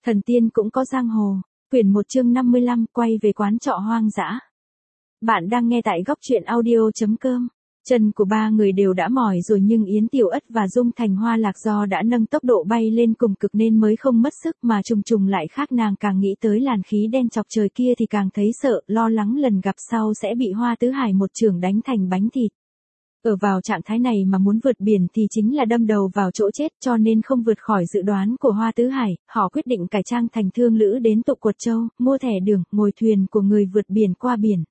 Thần tiên cũng có giang hồ. Quyển 1 chương 55 quay về quán trọ hoang dã. Bạn đang nghe tại góc truyện audio.com. Chân của ba người đều đã mỏi rồi nhưng Yến Tiểu Ất và Dung Thành Hoa Lạc do đã nâng tốc độ bay lên cùng cực nên mới không mất sức mà trùng lại khác nàng càng nghĩ tới làn khí đen chọc trời kia thì càng thấy sợ, lo lắng lần gặp sau sẽ bị Hoa Tứ Hải một chưởng đánh thành bánh thịt. Ở vào trạng thái này mà muốn vượt biển thì chính là đâm đầu vào chỗ chết cho nên không vượt khỏi dự đoán của Hoa Tứ Hải, họ quyết định cải trang thành thương lữ đến Tục Quật Châu, mua thẻ đường, ngồi thuyền của người vượt biển qua biển.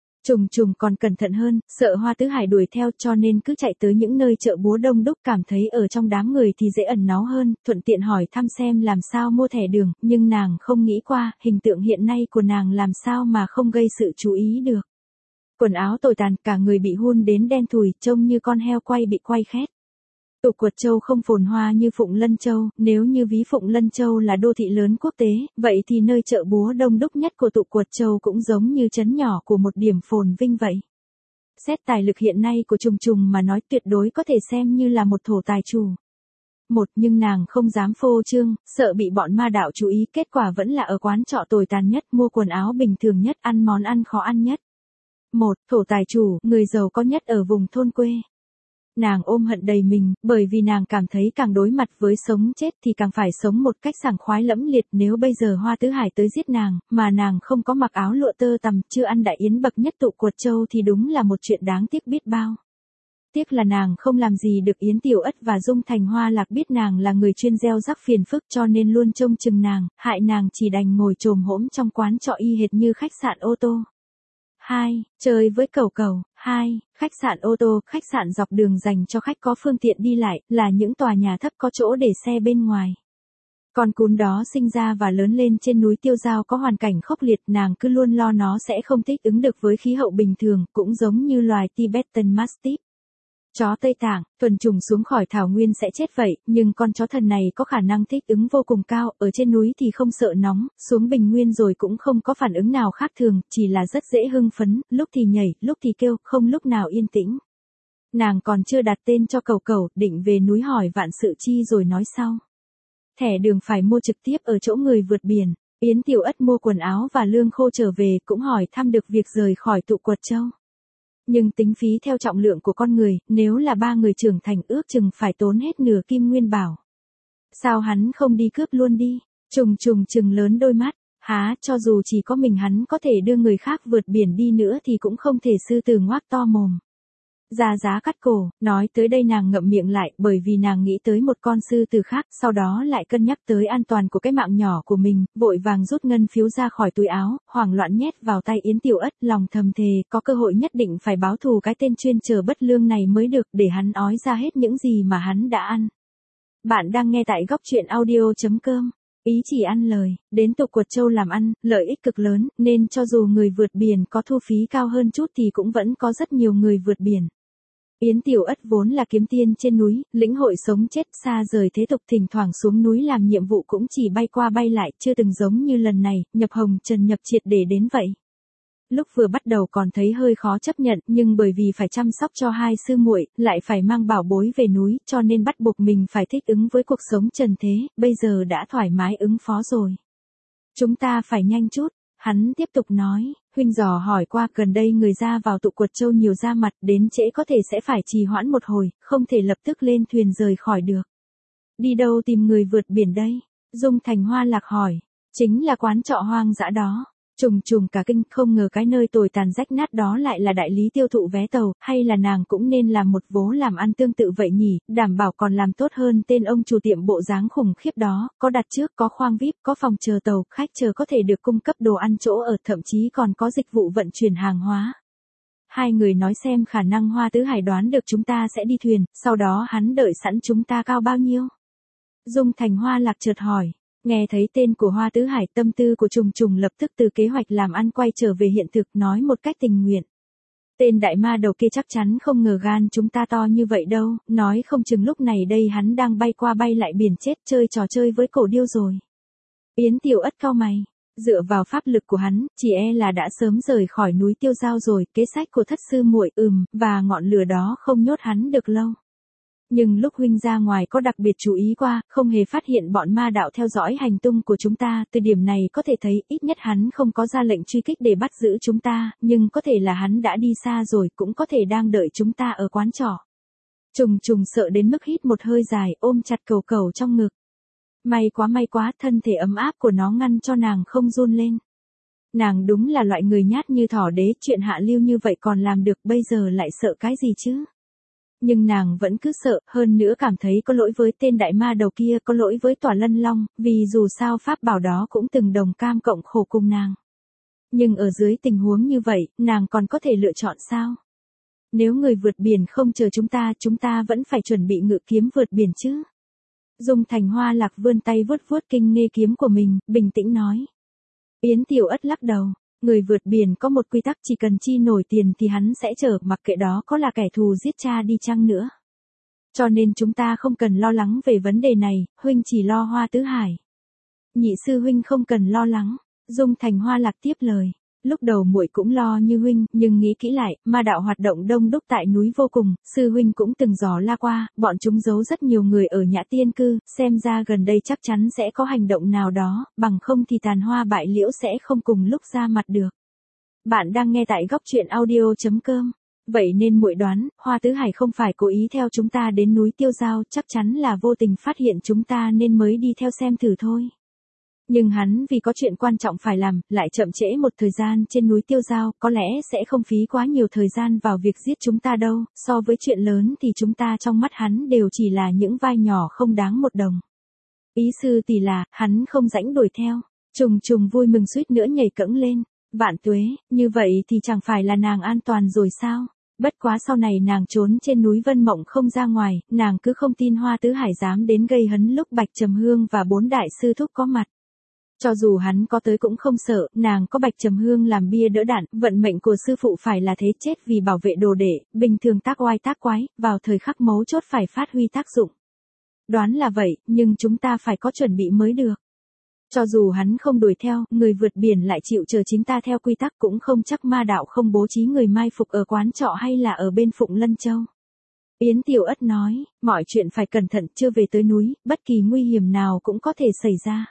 Trùng còn cẩn thận hơn, sợ Hoa Tứ Hải đuổi theo cho nên cứ chạy tới những nơi chợ búa đông đúc cảm thấy ở trong đám người thì dễ ẩn náu hơn, thuận tiện hỏi thăm xem làm sao mua thẻ đường, nhưng nàng không nghĩ qua, hình tượng hiện nay của nàng làm sao mà không gây sự chú ý được. Quần áo tồi tàn, cả người bị hun đến đen thùi, trông như con heo quay bị quay khét. Tục Quật Châu không phồn hoa như Phụng Lân Châu, nếu như ví Phụng Lân Châu là đô thị lớn quốc tế, vậy thì nơi chợ búa đông đúc nhất của Tục Quật Châu cũng giống như trấn nhỏ của một điểm phồn vinh vậy. Xét tài lực hiện nay của Trùng mà nói tuyệt đối có thể xem như là một thổ tài chủ. Nhưng nàng không dám phô trương, sợ bị bọn ma đạo chú ý, kết quả vẫn là ở quán trọ tồi tàn nhất, mua quần áo bình thường nhất, ăn món ăn khó ăn nhất. Thổ tài chủ, người giàu có nhất ở vùng thôn quê. Nàng ôm hận đầy mình, bởi vì nàng cảm thấy càng đối mặt với sống chết thì càng phải sống một cách sảng khoái lẫm liệt. Nếu bây giờ Hoa Tứ Hải tới giết nàng, mà nàng không có mặc áo lụa tơ tằm, chưa ăn đại yến bậc nhất Tục Quật Châu thì đúng là một chuyện đáng tiếc biết bao. Tiếc là nàng không làm gì được Yến Tiểu Ất và Dung Thành Hoa Lạc biết nàng là người chuyên gieo rắc phiền phức cho nên luôn trông chừng nàng, hại nàng chỉ đành ngồi chồm hổm trong quán trọ y hệt như khách sạn ô tô. 2. Chơi với cẩu. 2. Khách sạn ô tô, khách sạn dọc đường dành cho khách có phương tiện đi lại, là những tòa nhà thấp có chỗ để xe bên ngoài. Con cún đó sinh ra và lớn lên trên núi Tiêu Dao có hoàn cảnh khốc liệt, nàng cứ luôn lo nó sẽ không thích ứng được với khí hậu bình thường, cũng giống như loài Tibetan Mastiff. Chó Tây Tạng, thuần chủng xuống khỏi thảo nguyên sẽ chết vậy, nhưng con chó thần này có khả năng thích ứng vô cùng cao, ở trên núi thì không sợ nóng, xuống bình nguyên rồi cũng không có phản ứng nào khác thường, chỉ là rất dễ hưng phấn, lúc thì nhảy, lúc thì kêu, không lúc nào yên tĩnh. Nàng còn chưa đặt tên cho cẩu, định về núi hỏi vạn sự chi rồi nói sau. Thẻ đường phải mua trực tiếp ở chỗ người vượt biển. Yến Tiểu Ất mua quần áo và lương khô trở về cũng hỏi thăm được việc rời khỏi Tục Quật Châu. Nhưng tính phí theo trọng lượng của con người, nếu là 3 người trưởng thành ước chừng phải tốn hết nửa kim nguyên bảo. Sao hắn không đi cướp luôn đi? Trừng lớn đôi mắt, cho dù chỉ có mình hắn có thể đưa người khác vượt biển đi nữa thì cũng không thể sư tử ngoác to mồm. Ra giá cắt cổ, nói tới đây nàng ngậm miệng lại bởi vì nàng nghĩ tới một con sư tử khác, sau đó lại cân nhắc tới an toàn của cái mạng nhỏ của mình, vội vàng rút ngân phiếu ra khỏi túi áo, hoảng loạn nhét vào tay Yến Tiểu Ất, lòng thầm thề, có cơ hội nhất định phải báo thù cái tên chuyên chờ bất lương này mới được, để hắn ói ra hết những gì mà hắn đã ăn. Bạn đang nghe tại góc truyện audio.com. Ý chỉ ăn lời, đến Tục Quật Châu làm ăn, lợi ích cực lớn, nên cho dù người vượt biển có thu phí cao hơn chút thì cũng vẫn có rất nhiều người vượt biển. Yến Tiểu Ất vốn là kiếm tiên trên núi, lĩnh hội sống chết xa rời thế tục, thỉnh thoảng xuống núi làm nhiệm vụ cũng chỉ bay qua bay lại, chưa từng giống như lần này, nhập hồng trần nhập triệt để đến vậy. Lúc vừa bắt đầu còn thấy hơi khó chấp nhận, nhưng bởi vì phải chăm sóc cho 2 sư muội, lại phải mang bảo bối về núi, cho nên bắt buộc mình phải thích ứng với cuộc sống trần thế, bây giờ đã thoải mái ứng phó rồi. Chúng ta phải nhanh chút. Hắn tiếp tục nói, huynh dò hỏi qua gần đây người ra vào Tục Quật Châu nhiều ra mặt, đến trễ có thể sẽ phải trì hoãn một hồi, không thể lập tức lên thuyền rời khỏi được. Đi đâu tìm người vượt biển đây? Dung Thành Hoa Lạc hỏi, chính là quán trọ hoang dã đó. Trùng cả kinh, không ngờ cái nơi tồi tàn rách nát đó lại là đại lý tiêu thụ vé tàu, hay là nàng cũng nên làm một vố làm ăn tương tự vậy nhỉ, đảm bảo còn làm tốt hơn tên ông chủ tiệm bộ dáng khủng khiếp đó, có đặt trước, có khoang VIP, có phòng chờ tàu, khách chờ có thể được cung cấp đồ ăn chỗ ở, thậm chí còn có dịch vụ vận chuyển hàng hóa. Hai người nói xem khả năng Hoa Tứ Hải đoán được chúng ta sẽ đi thuyền, sau đó hắn đợi sẵn chúng ta cao bao nhiêu? Dung Thành Hoa Lạc chợt hỏi. Nghe thấy tên của Hoa Tứ Hải, tâm tư của Trùng lập tức từ kế hoạch làm ăn quay trở về hiện thực, nói một cách tình nguyện. Tên đại ma đầu kia chắc chắn không ngờ gan chúng ta to như vậy đâu, nói không chừng lúc này đây hắn đang bay qua bay lại biển chết chơi trò chơi với cổ điêu rồi. Yến Tiểu Ất cau mày, dựa vào pháp lực của hắn, chỉ là đã sớm rời khỏi núi Tiêu Dao rồi, kế sách của thất sư muội và ngọn lửa đó không nhốt hắn được lâu. Nhưng lúc huynh ra ngoài có đặc biệt chú ý qua, không hề phát hiện bọn ma đạo theo dõi hành tung của chúng ta, từ điểm này có thể thấy ít nhất hắn không có ra lệnh truy kích để bắt giữ chúng ta, nhưng có thể là hắn đã đi xa rồi, cũng có thể đang đợi chúng ta ở quán trọ. Trùng trùng sợ đến mức hít một hơi dài, ôm chặt cầu cầu trong ngực. May quá, thân thể ấm áp của nó ngăn cho nàng không run lên. Nàng đúng là loại người nhát như thỏ đế, chuyện hạ lưu như vậy còn làm được, bây giờ lại sợ cái gì chứ? Nhưng nàng vẫn cứ sợ, hơn nữa cảm thấy có lỗi với tên đại ma đầu kia, có lỗi với Tỏa Lân Long, vì dù sao pháp bảo đó cũng từng đồng cam cộng khổ cùng nàng. Nhưng ở dưới tình huống như vậy, nàng còn có thể lựa chọn sao? Nếu người vượt biển không chờ chúng ta vẫn phải chuẩn bị ngự kiếm vượt biển chứ. Dung Thành Hoa Lạc vươn tay vuốt vuốt kinh nghê kiếm của mình, bình tĩnh nói. Yến Tiểu Ất lắc đầu. Người vượt biển có một quy tắc, chỉ cần chi nổi tiền thì hắn sẽ chở, mặc kệ đó có là kẻ thù giết cha đi chăng nữa. Cho nên chúng ta không cần lo lắng về vấn đề này, huynh chỉ lo Hoa Tứ Hải. Nhị sư huynh không cần lo lắng, Dung Thành Hoa Lạc tiếp lời. Lúc đầu muội cũng lo như huynh, nhưng nghĩ kỹ lại, ma đạo hoạt động đông đúc tại núi vô cùng, sư huynh cũng từng dò la qua, bọn chúng giấu rất nhiều người ở Nhã Tiên Cư, xem ra gần đây chắc chắn sẽ có hành động nào đó, bằng không thì Tàn Hoa Bại Liễu sẽ không cùng lúc ra mặt được. Bạn đang nghe tại góc truyện audio.com. Vậy nên muội đoán, Hoa Tứ Hải không phải cố ý theo chúng ta đến núi Tiêu Giao, chắc chắn là vô tình phát hiện chúng ta nên mới đi theo xem thử thôi. Nhưng hắn vì có chuyện quan trọng phải làm, lại chậm trễ một thời gian trên núi Tiêu Giao, có lẽ sẽ không phí quá nhiều thời gian vào việc giết chúng ta đâu, so với chuyện lớn thì chúng ta trong mắt hắn đều chỉ là những vai nhỏ không đáng một đồng. Ý sư tỷ là, hắn không rãnh đuổi theo. Trùng trùng vui mừng suýt nữa nhảy cẫng lên. Vạn tuế, như vậy thì chẳng phải là nàng an toàn rồi sao? Bất quá sau này nàng trốn trên núi Vân Mộng không ra ngoài, nàng cứ không tin Hoa Tứ Hải dám đến gây hấn lúc Bạch Trầm Hương và 4 đại sư thúc có mặt. Cho dù hắn có tới cũng không sợ, nàng có Bạch Trầm Hương làm bia đỡ đạn, vận mệnh của sư phụ phải là thế, chết vì bảo vệ đồ đệ, bình thường tác oai tác quái, vào thời khắc mấu chốt phải phát huy tác dụng. Đoán là vậy, nhưng chúng ta phải có chuẩn bị mới được. Cho dù hắn không đuổi theo, người vượt biển lại chịu chờ chính ta theo quy tắc, cũng không chắc ma đạo không bố trí người mai phục ở quán trọ hay là ở bên Phụng Lân Châu. Yến Tiểu Ất nói, mọi chuyện phải cẩn thận, chưa về tới núi, bất kỳ nguy hiểm nào cũng có thể xảy ra.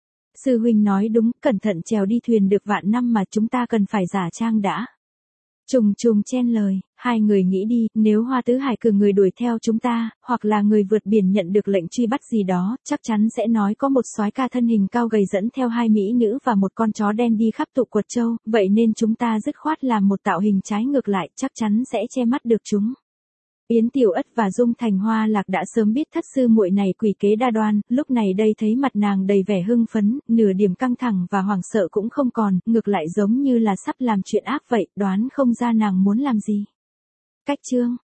Sư huynh nói đúng, cẩn thận trèo đi thuyền được vạn năm mà, chúng ta cần phải giả trang đã. Trùng trùng chen lời, hai người nghĩ đi, nếu Hoa Tứ Hải cử người đuổi theo chúng ta, hoặc là người vượt biển nhận được lệnh truy bắt gì đó, chắc chắn sẽ nói có một soái ca thân hình cao gầy dẫn theo 2 mỹ nữ và một con chó đen đi khắp tụ quật châu, vậy nên chúng ta dứt khoát làm một tạo hình trái ngược lại, chắc chắn sẽ che mắt được chúng. Yến Tiểu Ất và Dung Thành Hoa Lạc đã sớm biết thất sư muội này quỷ kế đa đoan, lúc này đây thấy mặt nàng đầy vẻ hưng phấn, nửa điểm căng thẳng và hoảng sợ cũng không còn, ngược lại giống như là sắp làm chuyện ác vậy, đoán không ra nàng muốn làm gì. Cách chương